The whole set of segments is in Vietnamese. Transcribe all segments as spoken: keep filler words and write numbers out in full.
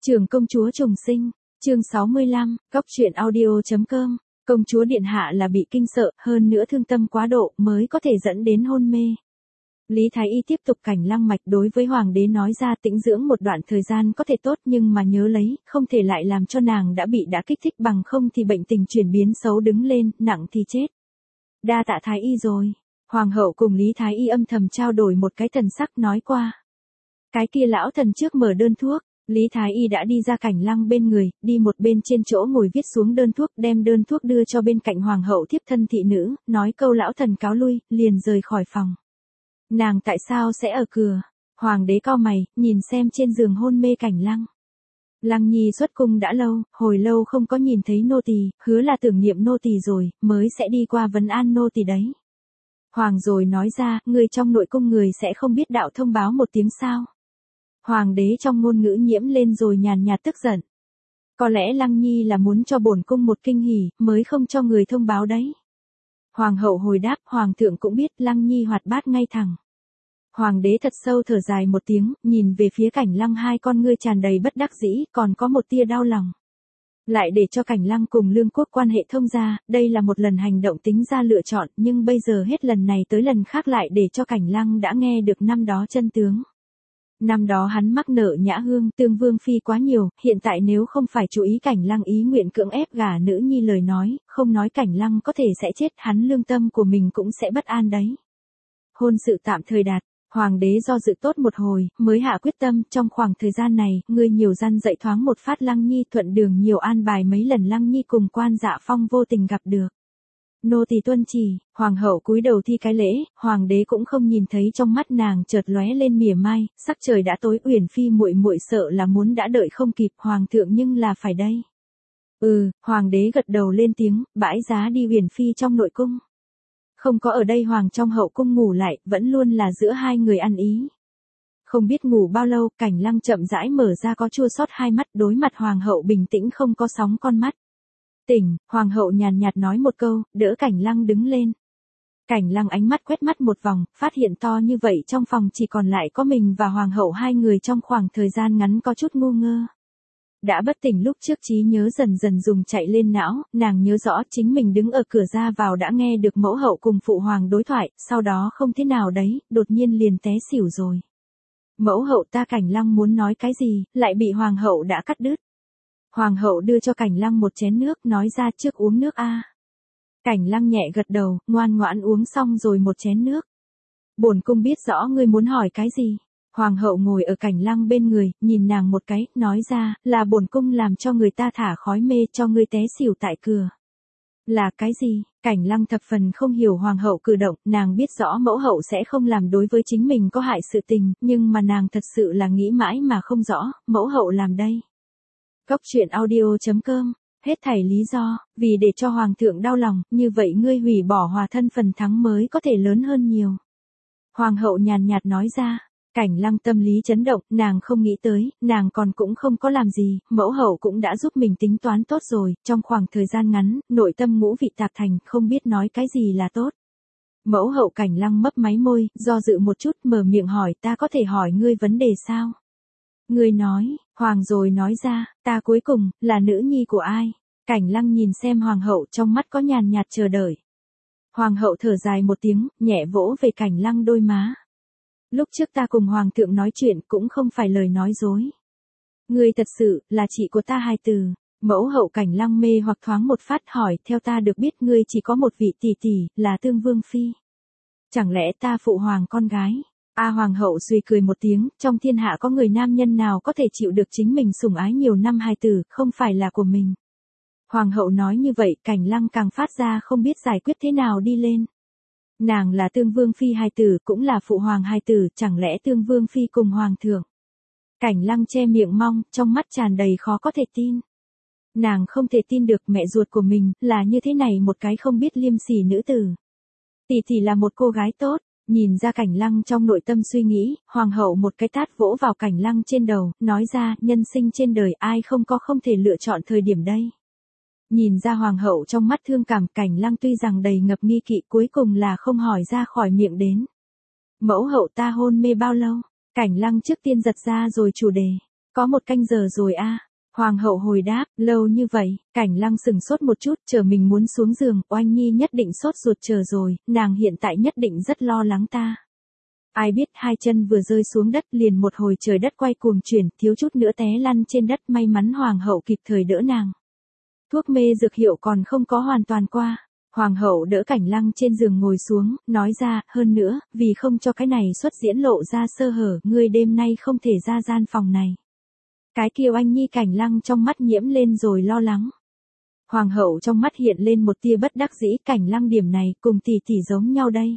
Trưởng công chúa trùng sinh, chương sáu mươi lăm, góc truyện audio.com, công chúa điện hạ là bị kinh sợ, hơn nữa thương tâm quá độ mới có thể dẫn đến hôn mê. Lý Thái Y tiếp tục cảnh lăng mạch đối với hoàng đế nói ra tĩnh dưỡng một đoạn thời gian có thể tốt nhưng mà nhớ lấy, không thể lại làm cho nàng đã bị đã kích thích bằng không thì bệnh tình chuyển biến xấu đứng lên, nặng thì chết. Đa tạ Thái Y rồi. Hoàng hậu cùng Lý Thái Y âm thầm trao đổi một cái thần sắc nói qua. Cái kia lão thần trước mở đơn thuốc, Lý Thái Y đã đi ra cảnh lăng bên người, đi một bên trên chỗ ngồi viết xuống đơn thuốc đem đơn thuốc đưa cho bên cạnh hoàng hậu thiếp thân thị nữ, nói câu lão thần cáo lui, liền rời khỏi phòng. Nàng tại sao sẽ ở cửa? Hoàng đế cau mày, nhìn xem trên giường hôn mê cảnh lăng. Lăng nhi xuất cung đã lâu, hồi lâu không có nhìn thấy nô tỳ, hứa là tưởng niệm nô tỳ rồi, mới sẽ đi qua vấn an nô tỳ đấy. Hoàng rồi nói ra, người trong nội cung người sẽ không biết đạo thông báo một tiếng sao. Hoàng đế trong ngôn ngữ nhiễm lên rồi nhàn nhạt tức giận. Có lẽ Lăng Nhi là muốn cho bổn cung một kinh hỉ, mới không cho người thông báo đấy. Hoàng hậu hồi đáp, hoàng thượng cũng biết Lăng Nhi hoạt bát ngay thẳng. Hoàng đế thật sâu thở dài một tiếng, nhìn về phía cảnh lăng hai con ngươi tràn đầy bất đắc dĩ, còn có một tia đau lòng. Lại để cho cảnh lăng cùng lương quốc quan hệ thông ra, đây là một lần hành động tính ra lựa chọn, nhưng bây giờ hết lần này tới lần khác lại để cho cảnh lăng đã nghe được năm đó chân tướng. Năm đó hắn mắc nợ Nhã Hương, Tương Vương phi quá nhiều, hiện tại nếu không phải chú ý cảnh lăng ý nguyện cưỡng ép gả nữ nhi lời nói, không nói cảnh lăng có thể sẽ chết, hắn lương tâm của mình cũng sẽ bất an đấy. Hôn sự tạm thời đạt, hoàng đế do dự tốt một hồi, mới hạ quyết tâm, trong khoảng thời gian này, ngươi nhiều gian dạy thoáng một phát Lăng Nhi, thuận đường nhiều an bài mấy lần Lăng Nhi cùng Quan Dạ Phong vô tình gặp được. Nô tỳ tuân chỉ. Hoàng hậu cúi đầu thi cái lễ, hoàng đế cũng không nhìn thấy trong mắt nàng chợt lóe lên mỉa mai, sắc trời đã tối, Uyển phi muội muội sợ là muốn đã đợi không kịp, hoàng thượng nhưng là phải đây. Ừ, hoàng đế gật đầu lên tiếng, bãi giá đi Uyển phi trong nội cung. Không có ở đây hoàng trong hậu cung ngủ lại, vẫn luôn là giữa hai người ăn ý. Không biết ngủ bao lâu, cảnh lăng chậm rãi mở ra có chua xót hai mắt, đối mặt hoàng hậu bình tĩnh không có sóng con mắt. Tỉnh, hoàng hậu nhàn nhạt nói một câu, đỡ cảnh lăng đứng lên. Cảnh lăng ánh mắt quét mắt một vòng, phát hiện to như vậy trong phòng chỉ còn lại có mình và hoàng hậu hai người trong khoảng thời gian ngắn có chút ngu ngơ. Đã bất tỉnh lúc trước trí nhớ dần dần dùng chạy lên não, nàng nhớ rõ chính mình đứng ở cửa ra vào đã nghe được mẫu hậu cùng phụ hoàng đối thoại, sau đó không thế nào đấy, đột nhiên liền té xỉu rồi. Mẫu hậu ta cảnh lăng muốn nói cái gì, lại bị hoàng hậu đã cắt đứt. Hoàng hậu đưa cho cảnh lăng một chén nước, nói ra trước uống nước a. Cảnh lăng nhẹ gật đầu, ngoan ngoãn uống xong rồi một chén nước. Bổn cung biết rõ ngươi muốn hỏi cái gì. Hoàng hậu ngồi ở cảnh lăng bên người, nhìn nàng một cái, nói ra, là bổn cung làm cho người ta thả khói mê cho ngươi té xỉu tại cửa. Là cái gì? Cảnh lăng thập phần không hiểu hoàng hậu cử động, nàng biết rõ mẫu hậu sẽ không làm đối với chính mình có hại sự tình, nhưng mà nàng thật sự là nghĩ mãi mà không rõ, mẫu hậu làm đây. Góc truyện audio.com, hết thảy lý do, vì để cho hoàng thượng đau lòng, như vậy ngươi hủy bỏ hòa thân phần thắng mới có thể lớn hơn nhiều. Hoàng hậu nhàn nhạt nói ra, cảnh lăng tâm lý chấn động, nàng không nghĩ tới, nàng còn cũng không có làm gì, mẫu hậu cũng đã giúp mình tính toán tốt rồi, trong khoảng thời gian ngắn, nội tâm ngũ vị tạp thành, không biết nói cái gì là tốt. Mẫu hậu cảnh lăng mấp máy môi, do dự một chút, mở miệng hỏi, ta có thể hỏi ngươi vấn đề sao? Ngươi nói, hoàng rồi nói ra, ta cuối cùng, là nữ nhi của ai? Cảnh lăng nhìn xem hoàng hậu trong mắt có nhàn nhạt chờ đợi. Hoàng hậu thở dài một tiếng, nhẹ vỗ về cảnh lăng đôi má. Lúc trước ta cùng hoàng thượng nói chuyện cũng không phải lời nói dối. Ngươi thật sự, là chị của ta hai từ. Mẫu hậu cảnh lăng mê hoặc thoáng một phát hỏi, theo ta được biết ngươi chỉ có một vị tỷ tỷ, là Tương Vương phi. Chẳng lẽ ta phụ hoàng con gái? A hoàng hậu suy cười một tiếng, trong thiên hạ có người nam nhân nào có thể chịu được chính mình sủng ái nhiều năm hài tử, không phải là của mình. Hoàng hậu nói như vậy, cảnh lăng càng phát ra không biết giải quyết thế nào đi lên. Nàng là Tương Vương phi hài tử, cũng là phụ hoàng hài tử, chẳng lẽ Tương Vương phi cùng hoàng thượng? Cảnh lăng che miệng mong, trong mắt tràn đầy khó có thể tin. Nàng không thể tin được mẹ ruột của mình, là như thế này một cái không biết liêm sỉ nữ tử. Tỷ tỷ là một cô gái tốt. Nhìn ra cảnh lăng trong nội tâm suy nghĩ, hoàng hậu một cái tát vỗ vào cảnh lăng trên đầu, nói ra, nhân sinh trên đời ai không có không thể lựa chọn thời điểm đây. Nhìn ra hoàng hậu trong mắt thương cảm, cảnh lăng tuy rằng đầy ngập nghi kỵ cuối cùng là không hỏi ra khỏi miệng đến. Mẫu hậu ta hôn mê bao lâu? Cảnh lăng trước tiên giật ra rồi chủ đề. Có một canh giờ rồi a. Hoàng hậu hồi đáp, lâu như vậy, Cảnh Lăng sừng sốt một chút, chờ mình muốn xuống giường, Oanh Nhi nhất định sốt ruột chờ rồi, nàng hiện tại nhất định rất lo lắng ta. Ai biết hai chân vừa rơi xuống đất liền một hồi trời đất quay cuồng chuyển, thiếu chút nữa té lăn trên đất, may mắn Hoàng hậu kịp thời đỡ nàng. Thuốc mê dược hiệu còn không có hoàn toàn qua. Hoàng hậu đỡ Cảnh Lăng trên giường ngồi xuống, nói ra, hơn nữa, vì không cho cái này xuất diễn lộ ra sơ hở, ngươi đêm nay không thể ra gian phòng này. Cái kia Oanh Nhi Cảnh Lăng trong mắt nhiễm lên rồi lo lắng. Hoàng hậu trong mắt hiện lên một tia bất đắc dĩ, Cảnh Lăng điểm này cùng tỷ tỷ giống nhau đây.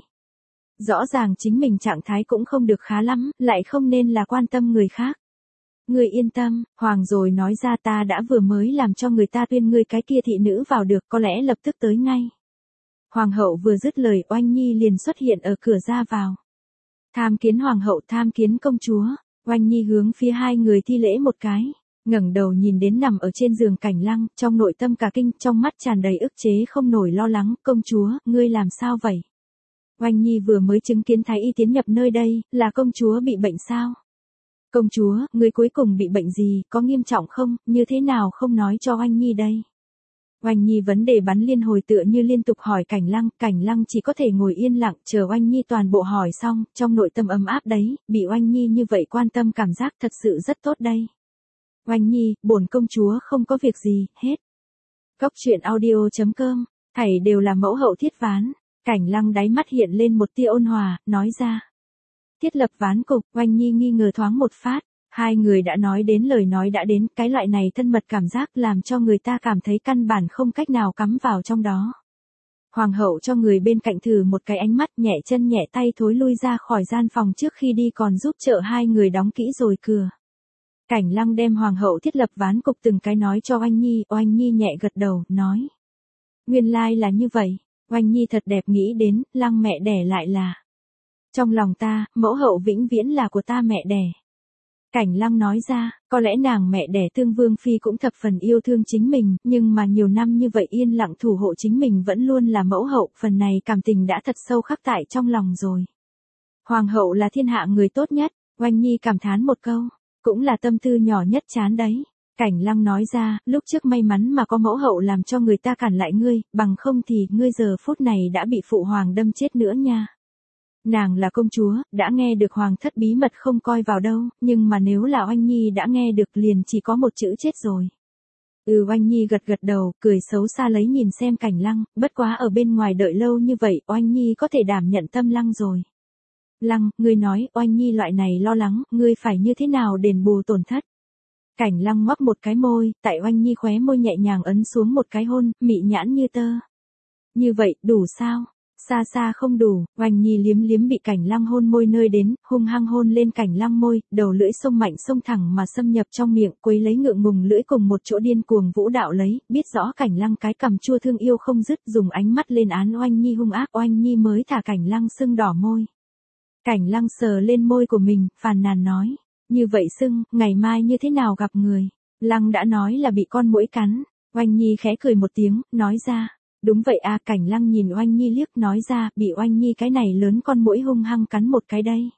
Rõ ràng chính mình trạng thái cũng không được khá lắm, lại không nên là quan tâm người khác. Ngươi yên tâm, Hoàng rồi nói ra ta đã vừa mới làm cho người ta tuyên ngươi cái kia thị nữ vào được, có lẽ lập tức tới ngay. Hoàng hậu vừa dứt lời, Oanh Nhi liền xuất hiện ở cửa ra vào. Tham kiến Hoàng hậu, tham kiến công chúa. Oanh Nhi hướng phía hai người thi lễ một cái, ngẩng đầu nhìn đến nằm ở trên giường Cảnh Lăng, trong nội tâm cả kinh, trong mắt tràn đầy ức chế không nổi lo lắng, công chúa, ngươi làm sao vậy? Oanh Nhi vừa mới chứng kiến thái y tiến nhập nơi đây, là công chúa bị bệnh sao? Công chúa, ngươi cuối cùng bị bệnh gì, có nghiêm trọng không, như thế nào không nói cho Oanh Nhi đây? Oanh Nhi vấn đề bắn liên hồi tựa như liên tục hỏi Cảnh Lăng, Cảnh Lăng chỉ có thể ngồi yên lặng chờ Oanh Nhi toàn bộ hỏi xong, trong nội tâm ấm áp đấy, bị Oanh Nhi như vậy quan tâm cảm giác thật sự rất tốt đây. Oanh Nhi, bổn công chúa không có việc gì, hết. Góc truyện audio chấm com, thảy đều là mẫu hậu thiết ván. Cảnh Lăng đáy mắt hiện lên một tia ôn hòa, nói ra. Thiết lập ván cục, Oanh Nhi nghi ngờ thoáng một phát. Hai người đã nói đến lời nói đã đến, cái loại này thân mật cảm giác làm cho người ta cảm thấy căn bản không cách nào cắm vào trong đó. Hoàng hậu cho người bên cạnh thử một cái ánh mắt, nhẹ chân nhẹ tay thối lui ra khỏi gian phòng trước khi đi, còn giúp trợ hai người đóng kỹ rồi cửa. Cảnh Lăng đem Hoàng hậu thiết lập ván cục từng cái nói cho Oanh Nhi, Oanh Nhi nhẹ gật đầu, nói. Nguyên lai là như vậy, Oanh Nhi thật đẹp nghĩ đến, Lăng mẹ đẻ lại là. Trong lòng ta, mẫu hậu vĩnh viễn là của ta mẹ đẻ. Cảnh Lăng nói ra, có lẽ nàng mẹ đẻ Tương Vương Phi cũng thập phần yêu thương chính mình, nhưng mà nhiều năm như vậy yên lặng thủ hộ chính mình vẫn luôn là mẫu hậu, phần này cảm tình đã thật sâu khắc tại trong lòng rồi. Hoàng hậu là thiên hạ người tốt nhất, Oanh Nhi cảm thán một câu, cũng là tâm tư nhỏ nhất chán đấy. Cảnh Lăng nói ra, lúc trước may mắn mà có mẫu hậu làm cho người ta cản lại ngươi, bằng không thì ngươi giờ phút này đã bị phụ hoàng đâm chết nữa nha. Nàng là công chúa, đã nghe được hoàng thất bí mật không coi vào đâu, nhưng mà nếu là Oanh Nhi đã nghe được liền chỉ có một chữ chết rồi. Ừ, Oanh Nhi gật gật đầu, cười xấu xa lấy nhìn xem Cảnh Lăng, bất quá ở bên ngoài đợi lâu như vậy, Oanh Nhi có thể đảm nhận tâm Lăng rồi. Lăng, ngươi nói, Oanh Nhi loại này lo lắng, ngươi phải như thế nào đền bù tổn thất? Cảnh Lăng ngoắc một cái môi, tại Oanh Nhi khóe môi nhẹ nhàng ấn xuống một cái hôn, mị nhãn như tơ. Như vậy, đủ sao? Xa xa không đủ, Oanh Nhi liếm liếm bị Cảnh Lăng hôn môi nơi đến, hung hăng hôn lên Cảnh Lăng môi, đầu lưỡi xông mạnh xông thẳng mà xâm nhập trong miệng, quấy lấy ngượng ngùng lưỡi cùng một chỗ điên cuồng vũ đạo lấy, biết rõ Cảnh Lăng cái cằm chua thương yêu không dứt, dùng ánh mắt lên án Oanh Nhi hung ác, Oanh Nhi mới thả Cảnh Lăng sưng đỏ môi. Cảnh Lăng sờ lên môi của mình, phàn nàn nói, như vậy sưng, ngày mai như thế nào gặp người? Lăng đã nói là bị con muỗi cắn. Oanh Nhi khẽ cười một tiếng, nói ra. Đúng vậy à, Cảnh Lăng nhìn Oanh Nhi liếc, nói ra, bị Oanh Nhi cái này lớn con muỗi hung hăng cắn một cái đây.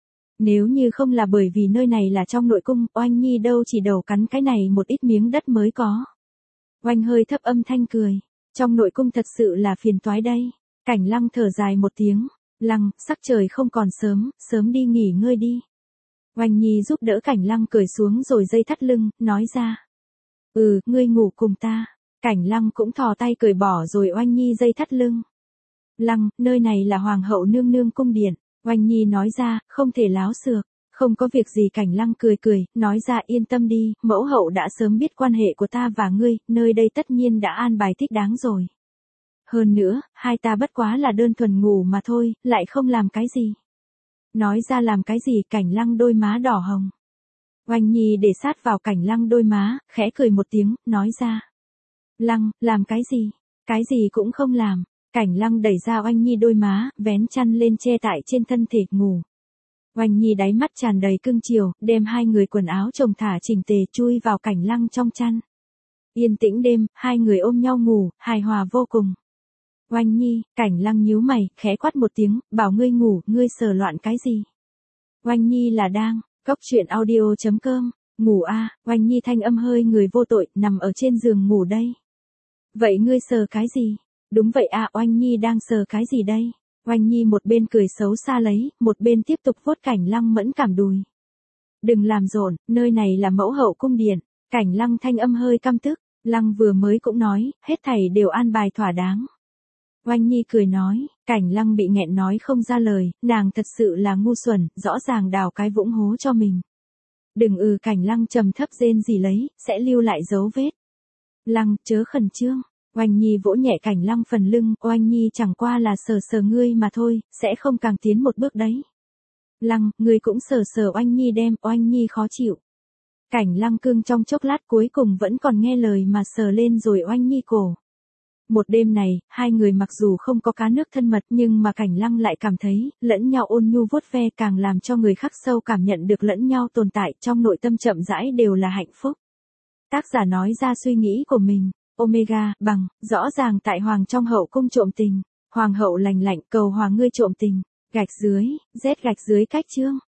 Nếu như không là bởi vì nơi này là trong nội cung, Oanh Nhi đâu chỉ đầu cắn cái này một ít miếng đất mới có. Oanh hơi thấp âm thanh cười. Trong nội cung thật sự là phiền toái đây. Cảnh Lăng thở dài một tiếng. Lăng, sắc trời không còn sớm, sớm đi nghỉ ngơi đi. Oanh Nhi giúp đỡ Cảnh Lăng cởi xuống rồi dây thắt lưng, nói ra. Ừ, ngươi ngủ cùng ta. Cảnh Lăng cũng thò tay cởi bỏ rồi Oanh Nhi dây thắt lưng. Lăng, nơi này là Hoàng hậu nương nương cung điện. Oanh Nhi nói ra, không thể láo xược. Không có việc gì. Cảnh Lăng cười cười, nói ra yên tâm đi, mẫu hậu đã sớm biết quan hệ của ta và ngươi, nơi đây tất nhiên đã an bài thích đáng rồi. Hơn nữa, hai ta bất quá là đơn thuần ngủ mà thôi, lại không làm cái gì. Nói ra làm cái gì? Cảnh Lăng đôi má đỏ hồng. Oanh Nhi để sát vào Cảnh Lăng đôi má, khẽ cười một tiếng, nói ra. Lăng, làm cái gì? Cái gì cũng không làm. Cảnh Lăng đẩy ra Oanh Nhi đôi má, vén chăn lên che tại trên thân thể ngủ. Oanh Nhi đáy mắt tràn đầy cưng chiều, đem hai người quần áo chồng thả chỉnh tề chui vào Cảnh Lăng trong chăn. Yên tĩnh đêm, hai người ôm nhau ngủ, hài hòa vô cùng. Oanh Nhi, Cảnh Lăng nhíu mày, khẽ quát một tiếng, bảo ngươi ngủ, ngươi sờ loạn cái gì? Oanh Nhi là đang, góc truyện audio chấm com. Ngủ a, Oanh Nhi thanh âm hơi người vô tội, nằm ở trên giường ngủ đây. Vậy ngươi sờ cái gì? Đúng vậy a, Oanh Nhi đang sờ cái gì đây? Oanh Nhi một bên cười xấu xa lấy, một bên tiếp tục vuốt Cảnh Lăng mẫn cảm đùi. Đừng làm rộn, nơi này là mẫu hậu cung điện. Cảnh Lăng thanh âm hơi căm tức, Lăng vừa mới cũng nói, hết thảy đều an bài thỏa đáng. Oanh Nhi cười nói, Cảnh Lăng bị nghẹn nói không ra lời, nàng thật sự là ngu xuẩn, rõ ràng đào cái vũng hố cho mình. Đừng ừ, Cảnh Lăng trầm thấp rên gì lấy, sẽ lưu lại dấu vết. Lăng, chớ khẩn trương. Oanh Nhi vỗ nhẹ Cảnh Lăng phần lưng, Oanh Nhi chẳng qua là sờ sờ ngươi mà thôi, sẽ không càng tiến một bước đấy. Lăng, ngươi cũng sờ sờ Oanh Nhi đem, Oanh Nhi khó chịu. Cảnh Lăng cương trong chốc lát cuối cùng vẫn còn nghe lời mà sờ lên rồi Oanh Nhi cổ. Một đêm này, hai người mặc dù không có cá nước thân mật nhưng mà Cảnh Lăng lại cảm thấy, lẫn nhau ôn nhu vuốt ve càng làm cho người khác sâu cảm nhận được lẫn nhau tồn tại trong nội tâm chậm rãi đều là hạnh phúc. Tác giả nói ra suy nghĩ của mình, Omega, bằng, rõ ràng tại Hoàng trong hậu cung trộm tình, Hoàng hậu lành lạnh cầu Hoàng ngươi trộm tình, gạch dưới, Z gạch dưới cách chương.